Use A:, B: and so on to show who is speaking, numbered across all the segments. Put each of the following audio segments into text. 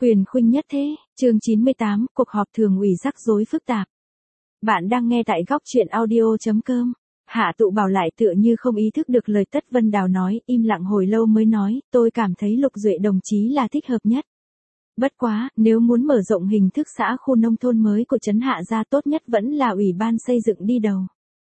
A: Quyền khuynh nhất thế, chương 98, cuộc họp thường ủy rắc rối phức tạp. Bạn đang nghe tại góc truyện audio.com. Hạ Tụ Bảo lại tựa như không ý thức được lời Tất Vân Đào nói, im lặng hồi lâu mới nói, tôi cảm thấy Lục Duệ đồng chí là thích hợp nhất. Bất quá, nếu muốn mở rộng hình thức xã khu nông thôn mới của trấn Hạ Gia tốt nhất vẫn là ủy ban xây dựng đi đầu.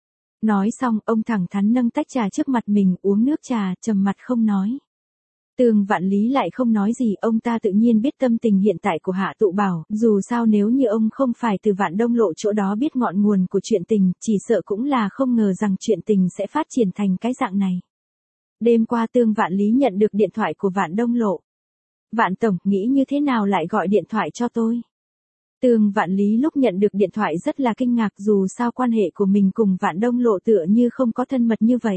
A: Nói xong, ông thẳng thắn nâng tách trà trước mặt mình, uống nước trà, trầm mặt không nói. Tường Vạn Lý lại không nói gì, ông ta tự nhiên biết tâm tình hiện tại của Hạ Tụ Bảo, dù sao nếu như ông không phải từ Vạn Đông Lộ chỗ đó biết ngọn nguồn của chuyện tình, chỉ sợ cũng là không ngờ rằng chuyện tình sẽ phát triển thành cái dạng này. Đêm qua Tường Vạn Lý nhận được điện thoại của Vạn Đông Lộ. Vạn Tổng, nghĩ như thế nào lại gọi điện thoại cho tôi? Tường Vạn Lý lúc nhận được điện thoại rất là kinh ngạc, dù sao quan hệ của mình cùng Vạn Đông Lộ tựa như không có thân mật như vậy.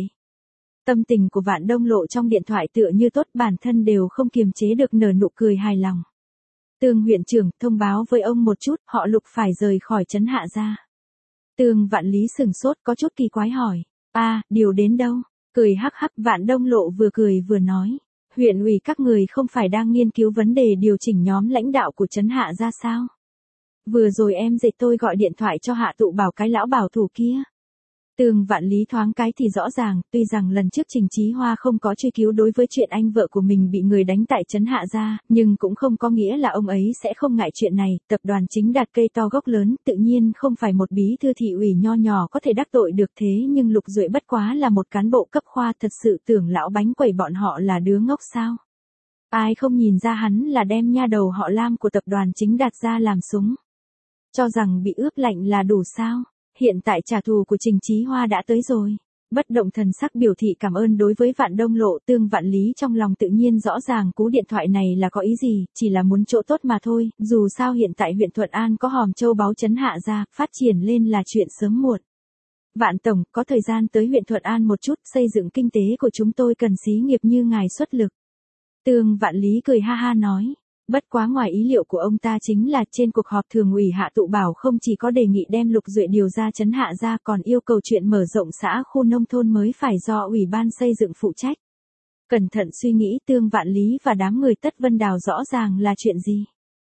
A: Tâm tình của Vạn Đông Lộ trong điện thoại tựa như tốt, bản thân đều không kiềm chế được nở nụ cười hài lòng. Tường huyện trưởng, thông báo với ông một chút, họ Lục phải rời khỏi trấn Hạ Gia. Tường Vạn Lý sừng sốt, có chút kỳ quái hỏi. Điều đến đâu? Cười hắc hắc, Vạn Đông Lộ vừa cười vừa nói. Huyện ủy các người không phải đang nghiên cứu vấn đề điều chỉnh nhóm lãnh đạo của trấn Hạ Gia sao? Vừa rồi em dạy tôi gọi điện thoại cho Hạ Tụ Bảo cái lão bảo thủ kia. Tường Vạn Lý thoáng cái thì rõ ràng, tuy rằng lần trước Trình Chí Hoa không có truy cứu đối với chuyện anh vợ của mình bị người đánh tại trấn Hạ Gia, nhưng cũng không có nghĩa là ông ấy sẽ không ngại chuyện này, tập đoàn Chính Đạt cây to gốc lớn, tự nhiên không phải một bí thư thị ủy nho nhỏ có thể đắc tội được, thế nhưng Lục Duệ bất quá là một cán bộ cấp khoa, thật sự tưởng lão bánh quẩy bọn họ là đứa ngốc sao? Ai không nhìn ra hắn là đem nha đầu họ Lam của tập đoàn Chính Đạt ra làm súng? Cho rằng bị ướp lạnh là đủ sao? Hiện tại trả thù của Trình Chí Hoa đã tới rồi. Bất động thần sắc biểu thị cảm ơn đối với Vạn Đông Lộ. Tường Vạn Lý trong lòng tự nhiên rõ ràng cú điện thoại này là có ý gì, chỉ là muốn chỗ tốt mà thôi, dù sao hiện tại huyện Thuận An có hòm châu báu trấn Hạ Gia, phát triển lên là chuyện sớm muộn. Vạn Tổng, có thời gian tới huyện Thuận An một chút, xây dựng kinh tế của chúng tôi cần xí nghiệp như ngài xuất lực. Tường Vạn Lý cười ha ha nói. Bất quá ngoài ý liệu của ông ta chính là trên cuộc họp thường ủy Hạ Tụ Bảo không chỉ có đề nghị đem Lục Duệ điều ra trấn Hạ Gia, còn yêu cầu chuyện mở rộng xã khu nông thôn mới phải do ủy ban xây dựng phụ trách. Cẩn thận suy nghĩ, Tường Vạn Lý và đám người Tất Vân Đào rõ ràng là chuyện gì.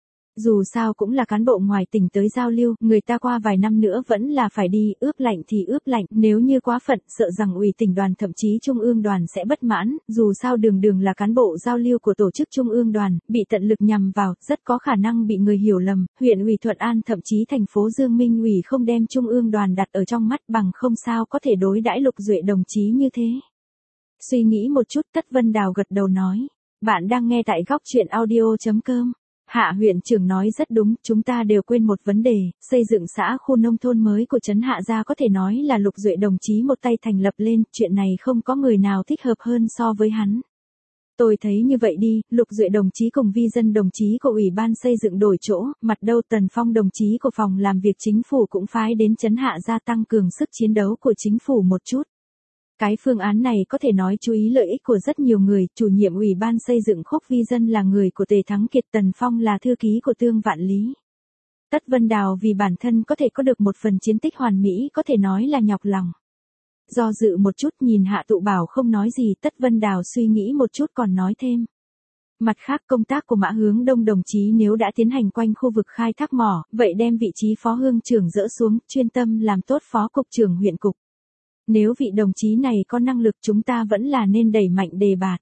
A: Dù sao cũng là cán bộ ngoài tỉnh tới giao lưu, người ta qua vài năm nữa vẫn là phải đi, ướp lạnh thì ướp lạnh, nếu như quá phận, sợ rằng ủy tỉnh đoàn thậm chí trung ương đoàn sẽ bất mãn, dù sao đường đường là cán bộ giao lưu của tổ chức trung ương đoàn, bị tận lực nhằm vào, rất có khả năng bị người hiểu lầm, huyện ủy Thuận An thậm chí thành phố Dương Minh ủy không đem trung ương đoàn đặt ở trong mắt, bằng không sao có thể đối đãi Lục Duệ đồng chí như thế. Suy nghĩ một chút, Tất Vân Đào gật đầu nói, bạn đang nghe tại góc truyện audio.com. Hạ huyện trưởng nói rất đúng, chúng ta đều quên một vấn đề, xây dựng xã khu nông thôn mới của trấn Hạ Gia có thể nói là Lục Duệ đồng chí một tay thành lập lên, chuyện này không có người nào thích hợp hơn so với hắn. Tôi thấy như vậy đi, Lục Duệ đồng chí cùng Vi Dân đồng chí của Ủy ban xây dựng đổi chỗ, mặt đâu Tần Phong đồng chí của phòng làm việc chính phủ cũng phái đến trấn Hạ Gia tăng cường sức chiến đấu của chính phủ một chút. Cái phương án này có thể nói chú ý lợi ích của rất nhiều người, chủ nhiệm Ủy ban xây dựng Khúc Vi Dân là người của Tề Thắng Kiệt, Tần Phong là thư ký của Tường Vạn Lý. Tất Vân Đào vì bản thân có thể có được một phần chiến tích hoàn mỹ có thể nói là nhọc lòng. Do dự một chút nhìn Hạ Tụ Bảo không nói gì, Tất Vân Đào suy nghĩ một chút còn nói thêm. Mặt khác công tác của Mã Hướng Đông đồng chí nếu đã tiến hành quanh khu vực khai thác mỏ, vậy đem vị trí phó hương trưởng dỡ xuống, chuyên tâm làm tốt phó cục trưởng huyện cục. Nếu vị đồng chí này có năng lực chúng ta vẫn là nên đẩy mạnh đề bạt.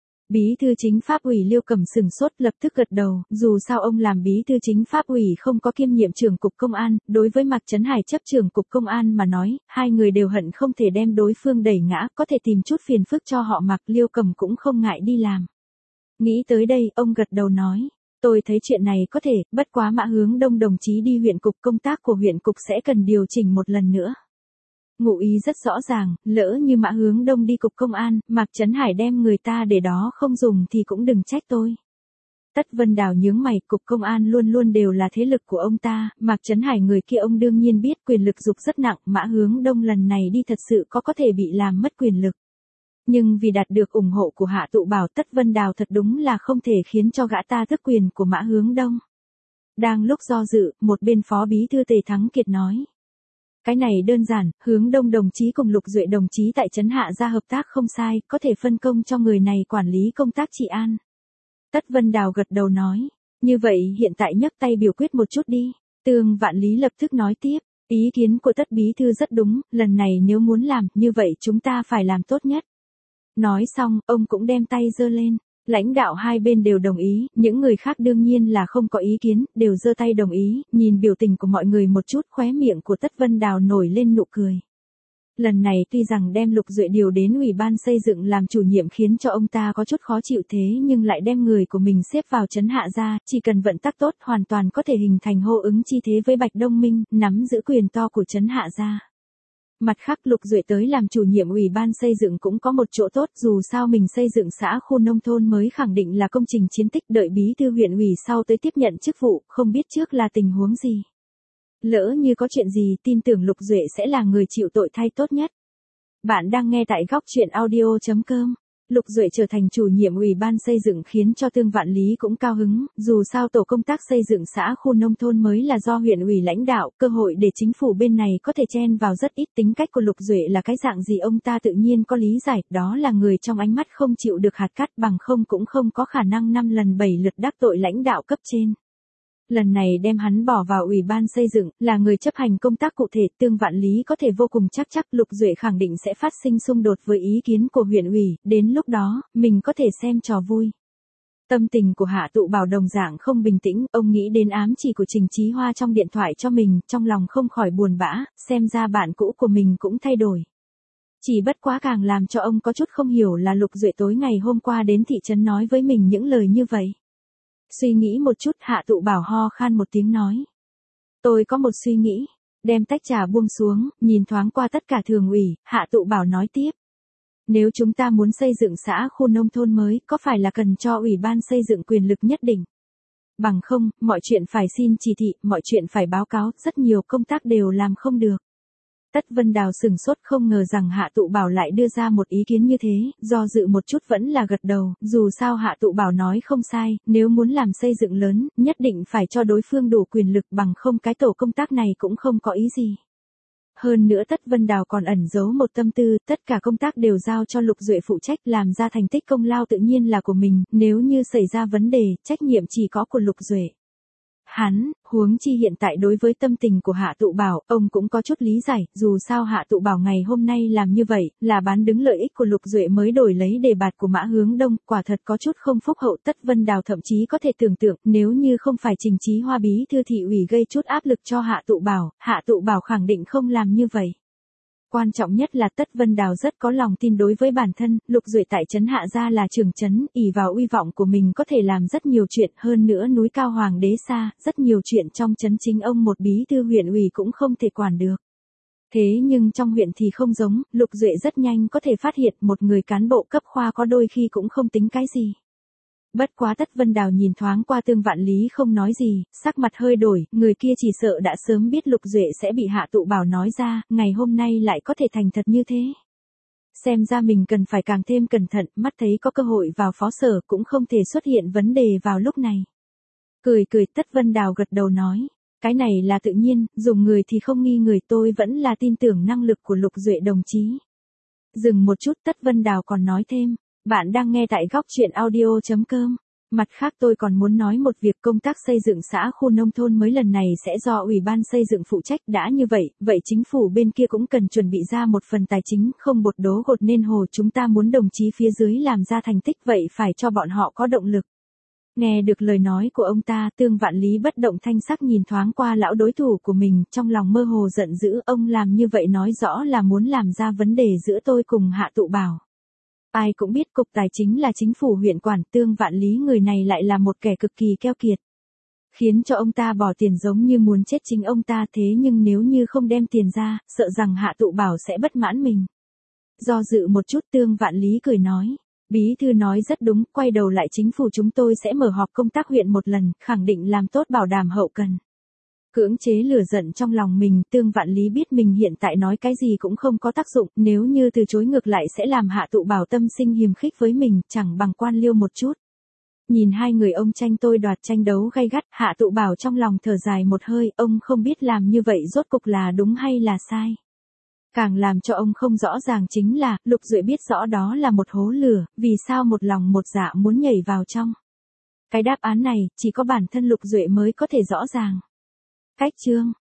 A: Bí thư chính pháp ủy Liêu Cẩm sừng sốt lập tức gật đầu, dù sao ông làm bí thư chính pháp ủy không có kiêm nhiệm trưởng cục công an, đối với Mạc Trấn Hải chấp trưởng cục công an mà nói, hai người đều hận không thể đem đối phương đẩy ngã, có thể tìm chút phiền phức cho họ Mạc, Liêu Cẩm cũng không ngại đi làm. Nghĩ tới đây, ông gật đầu nói, tôi thấy chuyện này có thể, bất quá Mã Hướng Đông đồng chí đi huyện cục, công tác của huyện cục sẽ cần điều chỉnh một lần nữa. Ngụ ý rất rõ ràng, lỡ như Mã Hướng Đông đi cục công an, Mạc Trấn Hải đem người ta để đó không dùng thì cũng đừng trách tôi. Tất Vân Đào nhướng mày, cục công an luôn luôn đều là thế lực của ông ta, Mạc Trấn Hải người kia ông đương nhiên biết quyền lực dục rất nặng, Mã Hướng Đông lần này đi thật sự có thể bị làm mất quyền lực. Nhưng vì đạt được ủng hộ của Hạ Tụ Bảo, Tất Vân Đào thật đúng là không thể khiến cho gã ta tước quyền của Mã Hướng Đông. Đang lúc do dự, một bên phó bí thư Tề Thắng Kiệt nói. Cái này đơn giản, Hướng Đông đồng chí cùng Lục Duệ đồng chí tại trấn Hạ Gia hợp tác không sai, có thể phân công cho người này quản lý công tác trị an. Tất Vân Đào gật đầu nói, Như vậy hiện tại nhấc tay biểu quyết một chút đi. Tương Vạn Lý lập tức nói tiếp, ý kiến của Tất bí thư rất đúng, lần này nếu muốn làm, như vậy chúng ta phải làm tốt nhất. Nói xong, ông cũng đem tay giơ lên. Lãnh đạo hai bên đều đồng ý, những người khác đương nhiên là không có ý kiến, đều giơ tay đồng ý, nhìn biểu tình của mọi người một chút, khóe miệng của Tất Vân Đào nổi lên nụ cười. Lần này tuy rằng đem Lục Duệ điều đến Ủy ban xây dựng làm chủ nhiệm khiến cho ông ta có chút khó chịu thế nhưng lại đem người của mình xếp vào trấn Hạ Gia, chỉ cần vận tắc tốt hoàn toàn có thể hình thành hô ứng chi thế với Bạch Đông Minh, nắm giữ quyền to của trấn Hạ Gia. Mặt khác Lục Duệ tới làm chủ nhiệm Ủy ban xây dựng cũng có một chỗ tốt, dù sao mình xây dựng xã khu nông thôn mới khẳng định là công trình chiến tích, đợi bí thư huyện ủy sau tới tiếp nhận chức vụ, không biết trước là tình huống gì. Lỡ như có chuyện gì, tin tưởng Lục Duệ sẽ là người chịu tội thay tốt nhất. Bạn đang nghe tại góc truyện audio.com. Lục Duệ trở thành chủ nhiệm Ủy ban xây dựng khiến cho Tương Vạn Lý cũng cao hứng, dù sao tổ công tác xây dựng xã khu nông thôn mới là do huyện ủy lãnh đạo, cơ hội để chính phủ bên này có thể chen vào rất ít. Tính cách của Lục Duệ là cái dạng gì ông ta tự nhiên có lý giải, đó là người trong ánh mắt không chịu được hạt cát, bằng không cũng không có khả năng 5 lần 7 lượt đắc tội lãnh đạo cấp trên. Lần này đem hắn bỏ vào Ủy ban xây dựng, là người chấp hành công tác cụ thể, Tương Vạn Lý có thể vô cùng chắc Lục Duệ khẳng định sẽ phát sinh xung đột với ý kiến của huyện ủy, đến lúc đó, mình có thể xem trò vui. Tâm tình của Hạ Tụ Bảo đồng dạng không bình tĩnh, ông nghĩ đến ám chỉ của Trình Chí Hoa trong điện thoại cho mình, trong lòng không khỏi buồn bã, xem ra bạn cũ của mình cũng thay đổi. Chỉ bất quá càng làm cho ông có chút không hiểu là Lục Duệ tối ngày hôm qua đến thị trấn nói với mình những lời như vậy. Suy nghĩ một chút, Hạ Tụ Bảo ho khan một tiếng nói. Tôi có một suy nghĩ, đem tách trà buông xuống, nhìn thoáng qua tất cả thường ủy, Hạ Tụ Bảo nói tiếp. Nếu chúng ta muốn xây dựng xã khu nông thôn mới, có phải là cần cho Ủy ban xây dựng quyền lực nhất định? Bằng không, mọi chuyện phải xin chỉ thị, mọi chuyện phải báo cáo, rất nhiều công tác đều làm không được. Tất Vân Đào sửng sốt không ngờ rằng Hạ Tụ Bảo lại đưa ra một ý kiến như thế, do dự một chút vẫn là gật đầu, dù sao Hạ Tụ Bảo nói không sai, nếu muốn làm xây dựng lớn, nhất định phải cho đối phương đủ quyền lực, bằng không cái tổ công tác này cũng không có ý gì. Hơn nữa Tất Vân Đào còn ẩn giấu một tâm tư, tất cả công tác đều giao cho Lục Duệ phụ trách, làm ra thành tích công lao tự nhiên là của mình, nếu như xảy ra vấn đề, trách nhiệm chỉ có của Lục Duệ. Hắn, huống chi hiện tại đối với tâm tình của Hạ Tụ Bảo, ông cũng có chút lý giải, dù sao Hạ Tụ Bảo ngày hôm nay làm như vậy, là bán đứng lợi ích của Lục Duệ mới đổi lấy đề bạt của Mã Hướng Đông, quả thật có chút không phúc hậu. Tất Vân Đào thậm chí có thể tưởng tượng, nếu như không phải Trình Chí Hoa bí thư thị ủy gây chút áp lực cho Hạ Tụ Bảo khẳng định không làm như vậy. Quan trọng nhất là Tất Vân Đào rất có lòng tin đối với bản thân, Lục Duệ tại trấn Hạ Gia là trưởng trấn, ỷ vào uy vọng của mình có thể làm rất nhiều chuyện, hơn nữa núi cao hoàng đế xa, rất nhiều chuyện trong trấn chính ông một bí thư huyện ủy cũng không thể quản được. Thế nhưng trong huyện thì không giống, Lục Duệ rất nhanh có thể phát hiện một người cán bộ cấp khoa có đôi khi cũng không tính cái gì. Bất quá Tất Vân Đào nhìn thoáng qua Tương Vạn Lý không nói gì, sắc mặt hơi đổi, người kia chỉ sợ đã sớm biết Lục Duệ sẽ bị Hạ Tụ Bảo nói ra, ngày hôm nay lại có thể thành thật như thế. Xem ra mình cần phải càng thêm cẩn thận, mắt thấy có cơ hội vào phó sở cũng không thể xuất hiện vấn đề vào lúc này. Cười Tất Vân Đào gật đầu nói, cái này là tự nhiên, dùng người thì không nghi người, tôi vẫn là tin tưởng năng lực của Lục Duệ đồng chí. Dừng một chút Tất Vân Đào còn nói thêm. Bạn đang nghe tại góc truyện audio.com. Mặt khác tôi còn muốn nói một việc, công tác xây dựng xã khu nông thôn mới lần này sẽ do Ủy ban xây dựng phụ trách, đã như vậy chính phủ bên kia cũng cần chuẩn bị ra một phần tài chính, không bột đố gột nên hồ, chúng ta muốn đồng chí phía dưới làm ra thành tích vậy phải cho bọn họ có động lực. Nghe được lời nói của ông ta, Tương Vạn Lý bất động thanh sắc nhìn thoáng qua lão đối thủ của mình, trong lòng mơ hồ giận dữ, ông làm như vậy nói rõ là muốn làm ra vấn đề giữa tôi cùng Hạ Tụ Bảo. Ai cũng biết cục tài chính là chính phủ huyện quản, Tương Vạn Lý người này lại là một kẻ cực kỳ keo kiệt. Khiến cho ông ta bỏ tiền giống như muốn chết chính ông ta, thế nhưng nếu như không đem tiền ra, sợ rằng Hạ Tụ Bảo sẽ bất mãn mình. Do dự một chút Tương Vạn Lý cười nói, bí thư nói rất đúng, quay đầu lại chính phủ chúng tôi sẽ mở họp công tác huyện một lần, khẳng định làm tốt bảo đảm hậu cần. Cưỡng chế lửa giận trong lòng mình, Tương Vạn Lý biết mình hiện tại nói cái gì cũng không có tác dụng, nếu như từ chối ngược lại sẽ làm Hạ Tụ Bảo tâm sinh hiềm khích với mình, chẳng bằng quan liêu một chút. Nhìn hai người ông tranh tôi đoạt tranh đấu gay gắt, Hạ Tụ Bảo trong lòng thở dài một hơi, ông không biết làm như vậy rốt cục là đúng hay là sai. Càng làm cho ông không rõ ràng chính là, Lục Duệ biết rõ đó là một hố lửa, vì sao một lòng một dạ muốn nhảy vào trong. Cái đáp án này, chỉ có bản thân Lục Duệ mới có thể rõ ràng. Cách chương